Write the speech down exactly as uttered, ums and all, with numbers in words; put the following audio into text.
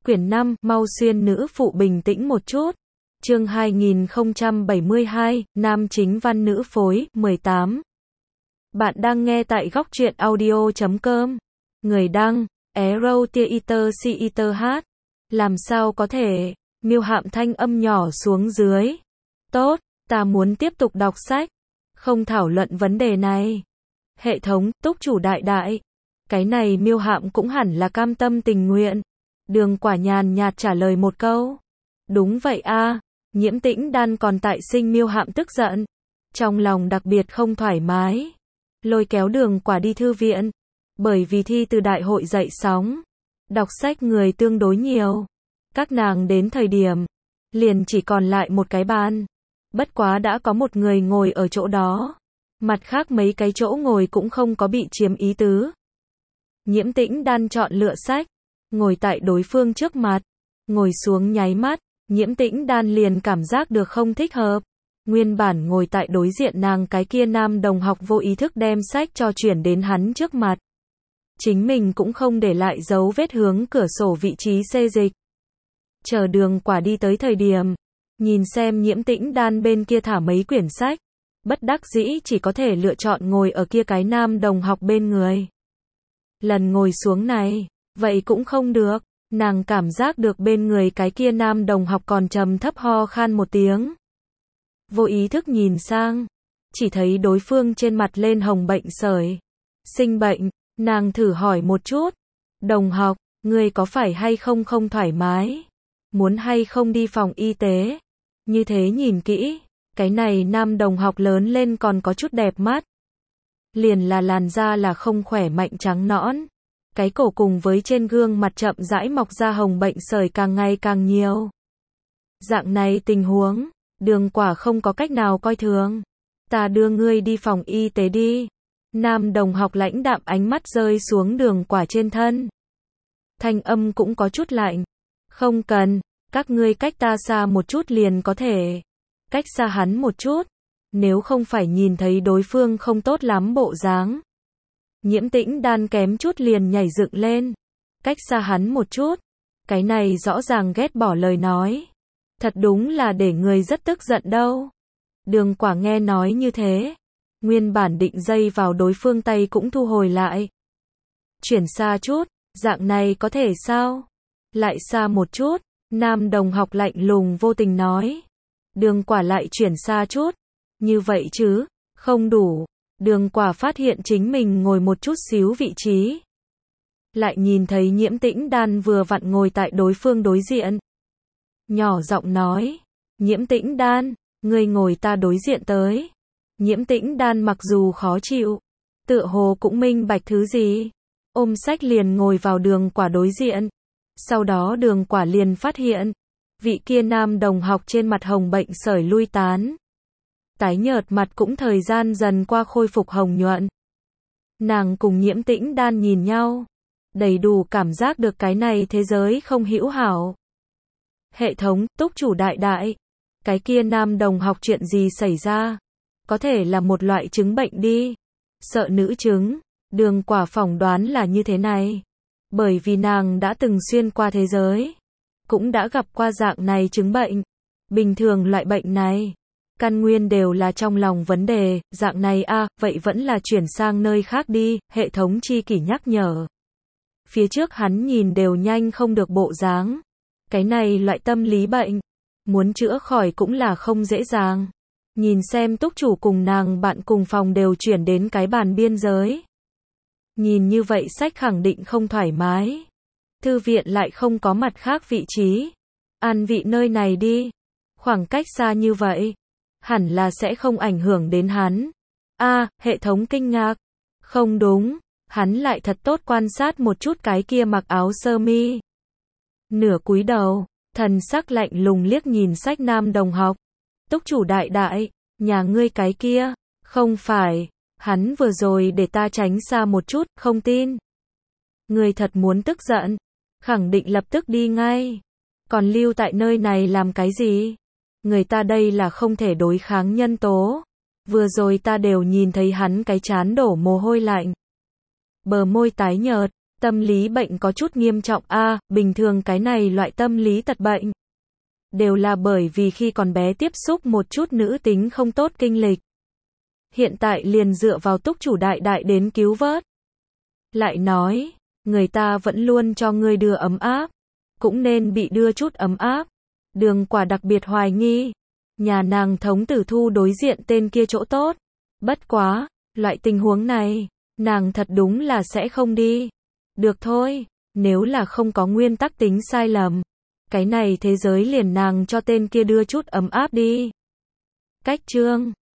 Quyển năm, mau xuyên nữ phụ bình tĩnh một chút. Chương hai nghìn không trăm bảy mươi hai, nam chính văn nữ phối, mười tám. Bạn đang nghe tại góc truyện audio chấm com. Người đăng, Arrow Theater Theater hát. Làm sao có thể? Miêu Hạm thanh âm nhỏ xuống dưới. Tốt, ta muốn tiếp tục đọc sách. Không thảo luận vấn đề này. Hệ thống, túc chủ đại đại. Cái này Miêu Hạm cũng hẳn là cam tâm tình nguyện. Đường Quả nhàn nhạt trả lời một câu. Đúng vậy a. Nhiễm Tĩnh Đan còn tại sinh Miêu Hạm tức giận. Trong lòng đặc biệt không thoải mái. Lôi kéo Đường Quả đi thư viện. Bởi vì thi từ đại hội dậy sóng. Đọc sách người tương đối nhiều. Các nàng đến thời điểm. Liền chỉ còn lại một cái bàn. Bất quá đã có một người ngồi ở chỗ đó. Mặt khác mấy cái chỗ ngồi cũng không có bị chiếm ý tứ. Nhiễm Tĩnh Đan chọn lựa sách. Ngồi tại đối phương trước mặt. Ngồi xuống nháy mắt. Nhiễm Tĩnh Đan liền cảm giác được không thích hợp. Nguyên bản ngồi tại đối diện nàng cái kia nam đồng học vô ý thức đem sách cho chuyển đến hắn trước mặt. Chính mình cũng không để lại dấu vết hướng cửa sổ vị trí xê dịch. Chờ Đường Quả đi tới thời điểm. Nhìn xem Nhiễm Tĩnh Đan bên kia thả mấy quyển sách. Bất đắc dĩ chỉ có thể lựa chọn ngồi ở kia cái nam đồng học bên người. Lần ngồi xuống này, vậy cũng không được. Nàng cảm giác được bên người cái kia nam đồng học còn trầm thấp ho khan một tiếng. Vô ý thức nhìn sang. Chỉ thấy đối phương trên mặt lên hồng bệnh sởi. Sinh bệnh, nàng thử hỏi một chút. Đồng học, ngươi có phải hay không không thoải mái? Muốn hay không đi phòng y tế? Như thế nhìn kỹ. Cái này nam đồng học lớn lên còn có chút đẹp mắt. Liền là làn da là không khỏe mạnh trắng nõn. Cái cổ cùng với trên gương mặt chậm rãi mọc ra hồng bệnh sởi càng ngày càng nhiều. Dạng này tình huống, Đường Quả không có cách nào coi thường. Ta đưa ngươi đi phòng y tế đi. Nam đồng học lãnh đạm ánh mắt rơi xuống Đường Quả trên thân. Thanh âm cũng có chút lạnh. Không cần, các ngươi cách ta xa một chút liền có thể. Cách xa hắn một chút. Nếu không phải nhìn thấy đối phương không tốt lắm bộ dáng. Nhiễm Tĩnh Đan kém chút liền nhảy dựng lên. Cách xa hắn một chút. Cái này rõ ràng ghét bỏ lời nói. Thật đúng là để người rất tức giận đâu. Đường Quả nghe nói như thế. Nguyên bản định dây vào đối phương tay cũng thu hồi lại. Chuyển xa chút, dạng này có thể sao? Lại xa một chút, nam đồng học lạnh lùng vô tình nói. Đường Quả lại chuyển xa chút. Như vậy chứ, không đủ. Đường Quả phát hiện chính mình ngồi một chút xíu vị trí. Lại nhìn thấy Nhiễm Tĩnh Đan vừa vặn ngồi tại đối phương đối diện. Nhỏ giọng nói. Nhiễm Tĩnh Đan, ngươi ngồi ta đối diện tới. Nhiễm Tĩnh Đan mặc dù khó chịu. Tựa hồ cũng minh bạch thứ gì. Ôm sách liền ngồi vào Đường Quả đối diện. Sau đó Đường Quả liền phát hiện. Vị kia nam đồng học trên mặt hồng bệnh sởi lui tán. Tái nhợt mặt cũng thời gian dần qua khôi phục hồng nhuận. Nàng cùng Nhiễm Tĩnh Đan nhìn nhau. Đầy đủ cảm giác được cái này thế giới không hữu hảo. Hệ thống, túc chủ đại đại. Cái kia nam đồng học chuyện gì xảy ra? Có thể là một loại chứng bệnh đi. Sợ nữ chứng. Đường Quả phỏng đoán là như thế này. Bởi vì nàng đã từng xuyên qua thế giới. Cũng đã gặp qua dạng này chứng bệnh. Bình thường loại bệnh này. Căn nguyên đều là trong lòng vấn đề, dạng này a, à, vậy vẫn là chuyển sang nơi khác đi, hệ thống chi kỷ nhắc nhở. Phía trước hắn nhìn đều nhanh không được bộ dáng. Cái này loại tâm lý bệnh, muốn chữa khỏi cũng là không dễ dàng. Nhìn xem túc chủ cùng nàng bạn cùng phòng đều chuyển đến cái bàn biên giới. Nhìn như vậy sách khẳng định không thoải mái. Thư viện lại không có mặt khác vị trí. An vị nơi này đi. Khoảng cách xa như vậy. Hẳn là sẽ không ảnh hưởng đến hắn. A, à, hệ thống kinh ngạc. Không đúng, hắn lại thật tốt quan sát một chút cái kia mặc áo sơ mi. Nửa cúi đầu, thần sắc lạnh lùng liếc nhìn sách nam đồng học. Túc chủ đại đại, nhà ngươi cái kia, không phải, hắn vừa rồi để ta tránh xa một chút, không tin. Ngươi thật muốn tức giận, khẳng định lập tức đi ngay. Còn lưu tại nơi này làm cái gì? Người ta đây là không thể đối kháng nhân tố. Vừa rồi ta đều nhìn thấy hắn cái trán đổ mồ hôi lạnh. Bờ môi tái nhợt, Tâm lý bệnh có chút nghiêm trọng a, bình thường cái này loại tâm lý tật bệnh đều là bởi vì khi còn bé tiếp xúc một chút nữ tính không tốt kinh lịch. Hiện tại liền dựa vào túc chủ đại đại đến cứu vớt. Lại nói, người ta vẫn luôn cho ngươi đưa ấm áp, cũng nên bị đưa chút ấm áp. Đường Quả đặc biệt hoài nghi, nhà nàng thống tử thu đối diện tên kia chỗ tốt. Bất quá, loại tình huống này, nàng thật đúng là sẽ không đi. Được thôi, nếu là không có nguyên tắc tính sai lầm, cái này thế giới liền nàng cho tên kia đưa chút ấm áp đi. Cách chương